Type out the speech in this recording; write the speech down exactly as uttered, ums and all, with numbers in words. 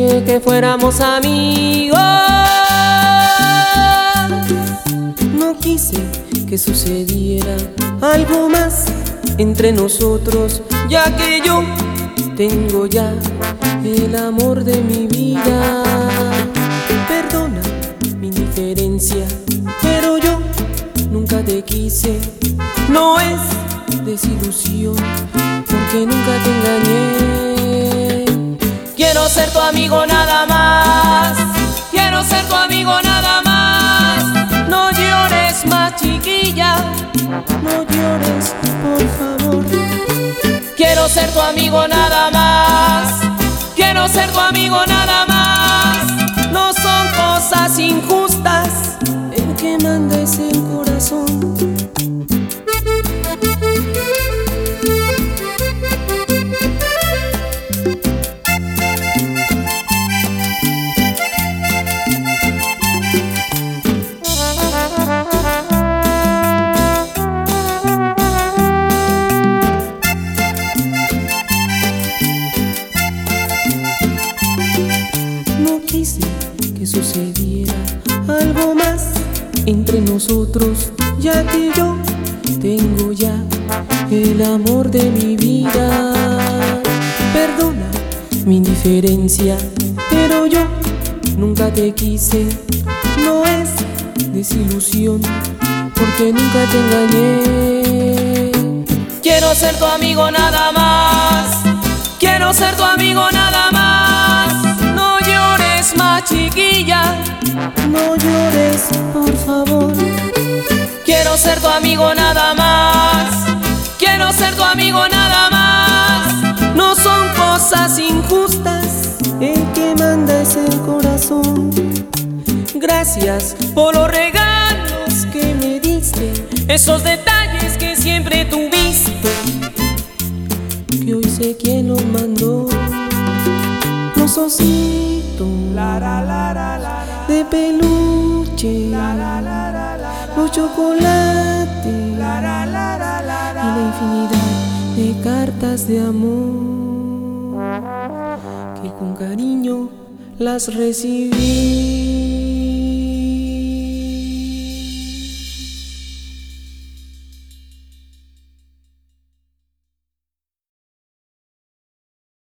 soñé que fuéramos amigos. No quise que sucediera algo más entre nosotros, ya que yo tengo ya el amor de mi vida. Perdona mi indiferencia, pero yo nunca te quise. No es desilusión, porque nunca te engañé. Quiero ser tu amigo nada más, quiero ser tu amigo nada más. No llores más, chiquilla, no llores, por favor. Quiero ser tu amigo nada más, quiero ser tu amigo nada más. No son cosas injustas, el que manda es el corazón. No quise que sucediera algo más entre nosotros, ya que yo tengo ya el amor de mi vida. Perdona mi indiferencia, pero yo nunca te quise. No es desilusión, porque nunca te engañé. Quiero ser tu amigo nada más, quiero ser tu amigo nada más. No llores más, chiquilla, no llores, por favor. Quiero ser tu amigo nada más, quiero ser tu amigo nada más. No son cosas injustas, el que manda es el corazón. Gracias por los regalos que me diste, esos detalles que siempre tuviste, que hoy sé quién los mandó. Los ositos de peluche, los chocolates y la infinidad de cartas de amor que con cariño las recibí.